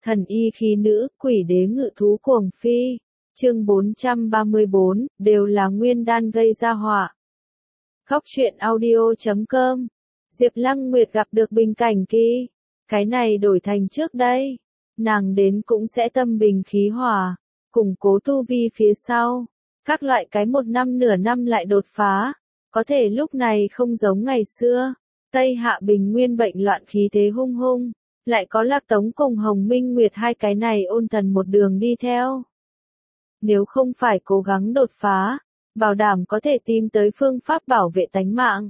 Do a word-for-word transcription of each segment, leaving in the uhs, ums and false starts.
Thần y khí nữ, quỷ đế ngự thú cuồng phi. Chương bốn trăm ba mươi bốn, đều là nguyên đan gây ra họa. Góc truyện audio chấm com. Diệp Lăng Nguyệt gặp được Bình Cảnh Kỳ. Cái này đổi thành trước đây. Nàng đến cũng sẽ tâm bình khí hòa, củng cố tu vi phía sau. Các loại cái một năm nửa năm lại đột phá. Có thể lúc này không giống ngày xưa. Tây Hạ Bình Nguyên bệnh loạn khí thế hung hung. Lại có Lạc Tống cùng Hồng Minh Nguyệt hai cái này ôn thần một đường đi theo. Nếu không phải cố gắng đột phá, bảo đảm có thể tìm tới phương pháp bảo vệ tánh mạng.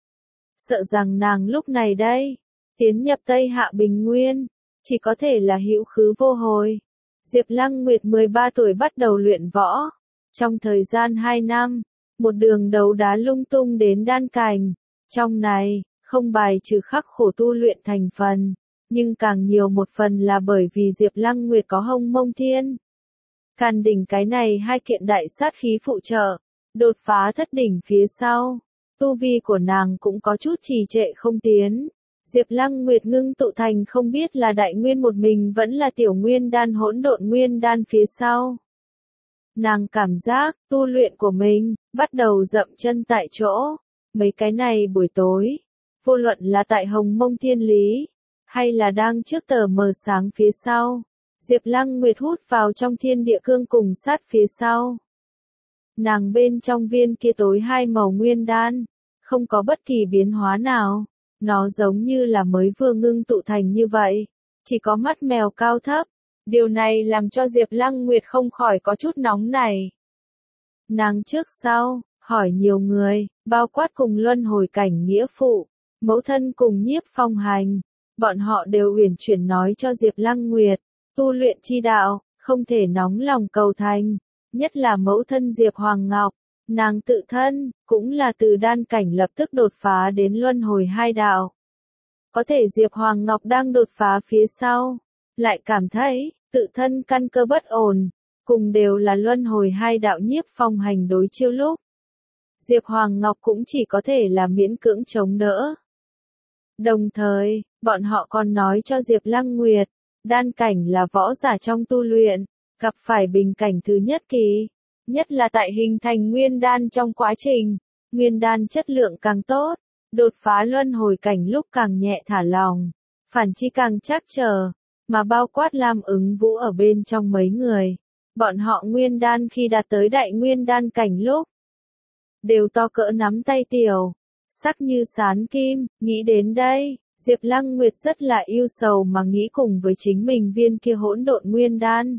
Sợ rằng nàng lúc này đây, tiến nhập Tây Hạ Bình Nguyên, chỉ có thể là hữu khứ vô hồi. Diệp Lăng Nguyệt mười ba tuổi bắt đầu luyện võ, trong thời gian hai năm, một đường đấu đá lung tung đến đan cảnh. Trong này, không bài trừ khắc khổ tu luyện thành phần, nhưng càng nhiều một phần là bởi vì Diệp Lăng Nguyệt có Hồng Mông Thiên Càn đỉnh cái này hai kiện đại sát khí phụ trợ, đột phá thất đỉnh phía sau, tu vi của nàng cũng có chút trì trệ không tiến. Diệp Lăng Nguyệt ngưng tụ thành không biết là đại nguyên một mình vẫn là tiểu nguyên đan hỗn độn nguyên đan phía sau. Nàng cảm giác, tu luyện của mình, bắt đầu dậm chân tại chỗ. Mấy cái này buổi tối, vô luận là tại Hồng Mông Thiên Lý, hay là đang trước tờ mờ sáng phía sau, Diệp Lăng Nguyệt hút vào trong thiên địa cương cùng sát phía sau. Nàng bên trong viên kia tối hai màu nguyên đan, không có bất kỳ biến hóa nào, nó giống như là mới vừa ngưng tụ thành như vậy, chỉ có mắt mèo cao thấp. Điều này làm cho Diệp Lăng Nguyệt không khỏi có chút nóng này. Nàng trước sau, hỏi nhiều người, bao quát cùng luân hồi cảnh nghĩa phụ, mẫu thân cùng Nhiếp Phong Hành, bọn họ đều uyển chuyển nói cho Diệp Lăng Nguyệt, tu luyện chi đạo, không thể nóng lòng cầu thành, nhất là mẫu thân Diệp Hoàng Ngọc, nàng tự thân, cũng là từ đan cảnh lập tức đột phá đến luân hồi hai đạo. Có thể Diệp Hoàng Ngọc đang đột phá phía sau, lại cảm thấy, tự thân căn cơ bất ổn, cùng đều là luân hồi hai đạo Nhiếp Phong Hành đối chiêu lúc. Diệp Hoàng Ngọc cũng chỉ có thể là miễn cưỡng chống đỡ. Đồng thời, bọn họ còn nói cho Diệp Lăng Nguyệt, đan cảnh là võ giả trong tu luyện, gặp phải bình cảnh thứ nhất kỳ, nhất là tại hình thành nguyên đan trong quá trình, nguyên đan chất lượng càng tốt, đột phá luân hồi cảnh lúc càng nhẹ thả lòng, phản chi càng chắc chờ, mà bao quát Lam Ứng Vũ ở bên trong mấy người, bọn họ nguyên đan khi đạt tới đại nguyên đan cảnh lúc, đều to cỡ nắm tay tiểu, sắc như sán kim. Nghĩ đến đây, Diệp Lăng Nguyệt rất là yêu sầu mà nghĩ cùng với chính mình viên kia hỗn độn nguyên đan.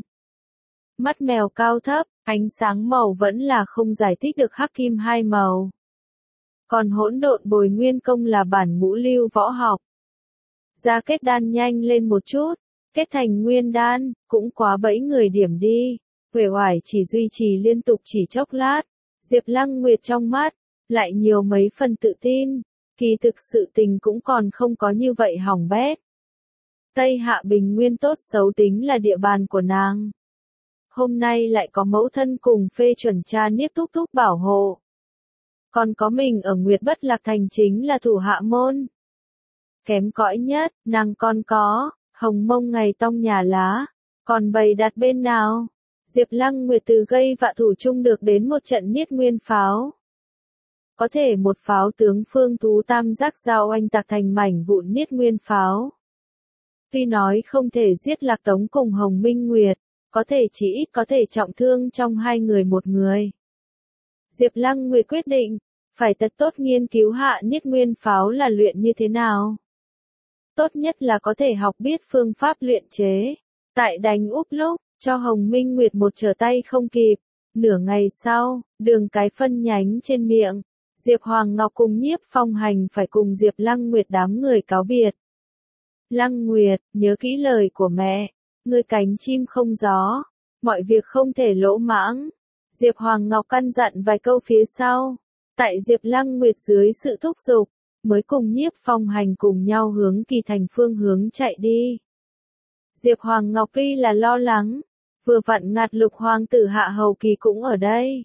Mắt mèo cao thấp, ánh sáng màu vẫn là không giải thích được hắc kim hai màu. Còn hỗn độn bồi nguyên công là bản ngũ lưu võ học. Ra kết đan nhanh lên một chút, kết thành nguyên đan, cũng quá bẫy người điểm đi. Uể oải chỉ duy trì liên tục chỉ chốc lát, Diệp Lăng Nguyệt trong mắt, lại nhiều mấy phần tự tin, kỳ thực sự tình cũng còn không có như vậy hỏng bét. Tây Hạ Bình Nguyên tốt xấu tính là địa bàn của nàng. Hôm nay lại có mẫu thân cùng phê chuẩn cha Niếp thúc thúc bảo hộ. Còn có mình ở Nguyệt Bất Lạc Thành chính là thủ hạ môn. Kém cỏi nhất, nàng còn có, Hồng Mông ngày tông nhà lá, còn bày đặt bên nào. Diệp Lăng Nguyệt từ gây vạ thủ chung được đến một trận niết nguyên pháo. Có thể một pháo tướng phương thú tam giác giao oanh tạc thành mảnh vụn niết nguyên pháo. Tuy nói không thể giết Lạc Tống cùng Hồng Minh Nguyệt, có thể chỉ ít có thể trọng thương trong hai người một người. Diệp Lăng Nguyệt quyết định, phải thật tốt nghiên cứu hạ niết nguyên pháo là luyện như thế nào. Tốt nhất là có thể học biết phương pháp luyện chế. Tại đánh úp lúc, cho Hồng Minh Nguyệt một trở tay không kịp. Nửa ngày sau, đường cái phân nhánh trên miệng, Diệp Hoàng Ngọc cùng Nhiếp Phong Hành phải cùng Diệp Lăng Nguyệt đám người cáo biệt. Lăng Nguyệt, nhớ kỹ lời của mẹ, ngươi cánh chim không gió, mọi việc không thể lỗ mãng. Diệp Hoàng Ngọc căn dặn vài câu phía sau, tại Diệp Lăng Nguyệt dưới sự thúc giục, mới cùng Nhiếp Phong Hành cùng nhau hướng Kỳ Thành phương hướng chạy đi. Diệp Hoàng Ngọc tuy là lo lắng, vừa vặn ngạt Lục Hoàng tử Hạ Hầu Kỳ cũng ở đây.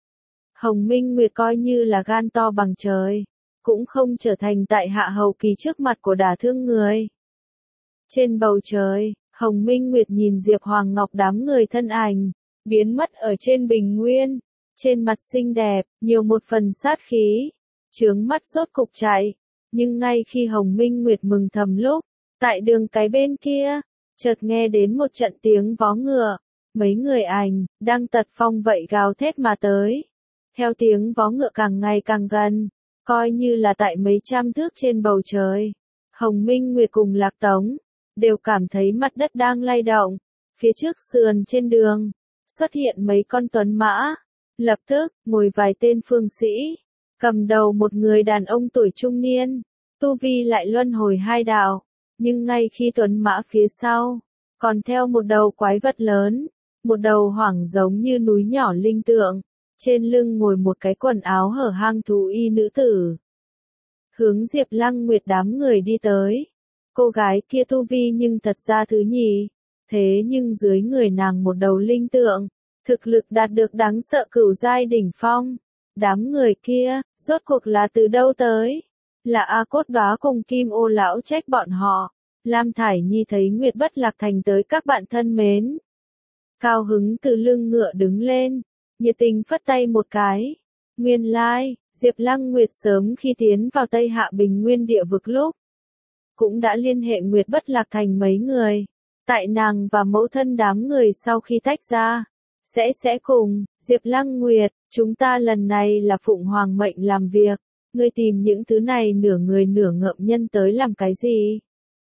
Hồng Minh Nguyệt coi như là gan to bằng trời, cũng không trở thành tại Hạ Hầu Kỳ trước mặt của đả thương người. Trên bầu trời, Hồng Minh Nguyệt nhìn Diệp Hoàng Ngọc đám người thân ảnh, biến mất ở trên bình nguyên. Trên mặt xinh đẹp, nhiều một phần sát khí. Chướng mắt rốt cục chạy. Nhưng ngay khi Hồng Minh Nguyệt mừng thầm lúc, tại đường cái bên kia, chợt nghe đến một trận tiếng vó ngựa. Mấy người ảnh, đang tật phong vậy gào thét mà tới. Theo tiếng vó ngựa càng ngày càng gần, coi như là tại mấy trăm thước trên bầu trời. Hồng Minh Nguyệt cùng Lạc Tống, đều cảm thấy mặt đất đang lay động. Phía trước sườn trên đường, xuất hiện mấy con tuấn mã. Lập tức, ngồi vài tên phương sĩ, cầm đầu một người đàn ông tuổi trung niên, tu vi lại luân hồi hai đạo. Nhưng ngay khi tuấn mã phía sau, còn theo một đầu quái vật lớn, một đầu hoảng giống như núi nhỏ linh tượng, trên lưng ngồi một cái quần áo hở hang thú y nữ tử. Hướng Diệp Lăng Nguyệt đám người đi tới. Cô gái kia tu vi nhưng thật ra thứ nhì, thế nhưng dưới người nàng một đầu linh tượng, thực lực đạt được đáng sợ cửu giai đỉnh phong. Đám người kia, rốt cuộc là từ đâu tới? Là A Cốt Đóa cùng Kim Ô lão trách bọn họ. Lam Thải Nhi thấy Nguyệt Bất Lạc Thành tới các bạn thân mến. Cao hứng từ lưng ngựa đứng lên, nhiệt tình phất tay một cái. Nguyên lai, Diệp Lăng Nguyệt sớm khi tiến vào Tây Hạ Bình Nguyên địa vực lúc, cũng đã liên hệ Nguyệt Bất Lạc Thành mấy người. Tại nàng và mẫu thân đám người sau khi tách ra, sẽ sẽ cùng, Diệp Lăng Nguyệt, chúng ta lần này là phụng hoàng mệnh làm việc, ngươi tìm những thứ này nửa người nửa ngợm nhân tới làm cái gì?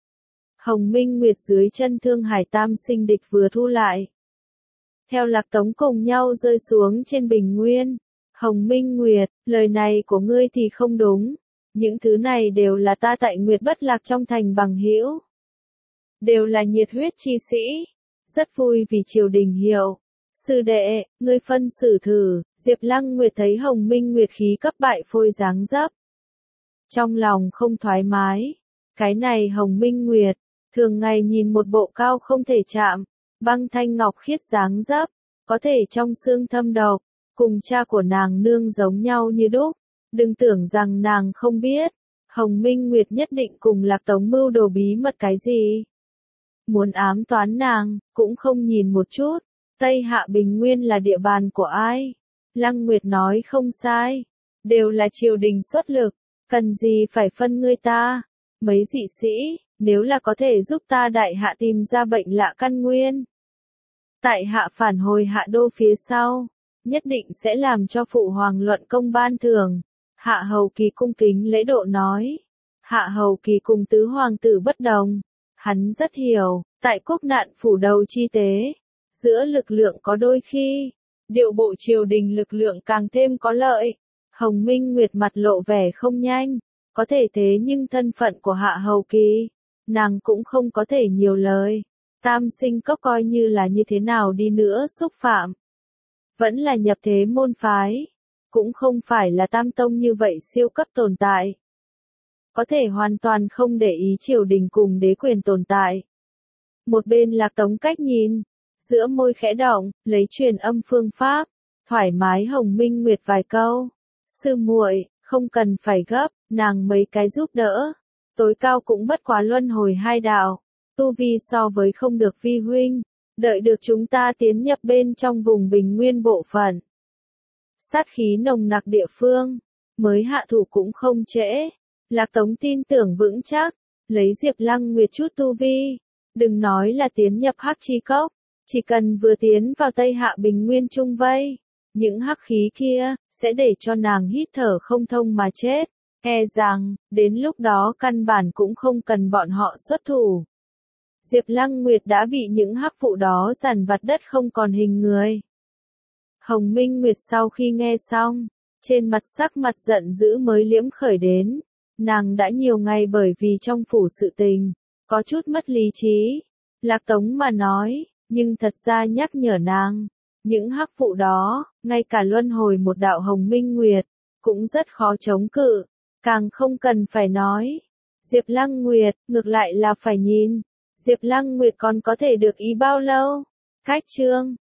Hồng Minh Nguyệt dưới chân Thương Hải Tam Sinh địch vừa thu lại. Theo Lạc Tống cùng nhau rơi xuống trên bình nguyên. Hồng Minh Nguyệt, lời này của ngươi thì không đúng. Những thứ này đều là ta tại Nguyệt Bất Lạc trong thành bằng hữu. Đều là nhiệt huyết chi sĩ. Rất vui vì triều đình hiểu. Sư đệ, ngươi phân xử thử. Diệp Lăng Nguyệt thấy Hồng Minh Nguyệt khí cấp bại phôi dáng dấp. Trong lòng không thoải mái. Cái này Hồng Minh Nguyệt, thường ngày nhìn một bộ cao không thể chạm, băng thanh ngọc khiết dáng dấp, có thể trong xương thâm độc, cùng cha của nàng nương giống nhau như đúc. Đừng tưởng rằng nàng không biết, Hồng Minh Nguyệt nhất định cùng Lạc Tống mưu đồ bí mật cái gì. Muốn ám toán nàng, cũng không nhìn một chút, Tây Hạ Bình Nguyên là địa bàn của ai? Lăng Nguyệt nói không sai, đều là triều đình xuất lực, cần gì phải phân ngươi ta. Mấy dị sĩ, nếu là có thể giúp ta đại hạ tìm ra bệnh lạ căn nguyên. Tại hạ phản hồi hạ đô phía sau, nhất định sẽ làm cho phụ hoàng luận công ban thưởng. Hạ hầu kỳ cung kính lễ độ nói. Hạ hầu kỳ cùng tứ hoàng tử bất đồng. Hắn rất hiểu, tại quốc nạn phủ đầu chi tế, giữa lực lượng có đôi khi, điệu bộ triều đình lực lượng càng thêm có lợi. Hồng Minh Nguyệt mặt lộ vẻ không nhanh, có thể thế nhưng thân phận của hạ hầu kỳ, nàng cũng không có thể nhiều lời. Tam sinh cốc coi như là như thế nào đi nữa xúc phạm. Vẫn là nhập thế môn phái, cũng không phải là tam tông như vậy siêu cấp tồn tại. Có thể hoàn toàn không để ý triều đình cùng đế quyền tồn tại. Một bên Lạc Tống cách nhìn, giữa môi khẽ động, lấy truyền âm phương pháp, thoải mái Hồng Minh Nguyệt vài câu. Sư muội, không cần phải gấp, nàng mấy cái giúp đỡ. Tối cao cũng bất quá luân hồi hai đạo, tu vi so với không được vi huynh, đợi được chúng ta tiến nhập bên trong vùng bình nguyên bộ phận. Sát khí nồng nặc địa phương, mới hạ thủ cũng không trễ. Lạc Tống tin tưởng vững chắc, lấy Diệp Lăng Nguyệt chút tu vi, đừng nói là tiến nhập Hắc Chi Cốc, chỉ cần vừa tiến vào Tây Hạ Bình Nguyên trung vây, những hắc khí kia, sẽ để cho nàng hít thở không thông mà chết, e rằng, đến lúc đó căn bản cũng không cần bọn họ xuất thủ. Diệp Lăng Nguyệt đã bị những hắc vụ đó dằn vặt đất không còn hình người. Hồng Minh Nguyệt sau khi nghe xong, trên mặt sắc mặt giận dữ mới liễm khởi đến. Nàng đã nhiều ngày bởi vì trong phủ sự tình, có chút mất lý trí. Lạc Tống mà nói, nhưng thật ra nhắc nhở nàng, những hắc vụ đó, ngay cả luân hồi một đạo Hồng Minh Nguyệt, cũng rất khó chống cự, càng không cần phải nói. Diệp Lăng Nguyệt, ngược lại là phải nhìn, Diệp Lăng Nguyệt còn có thể được ý bao lâu? Cách chương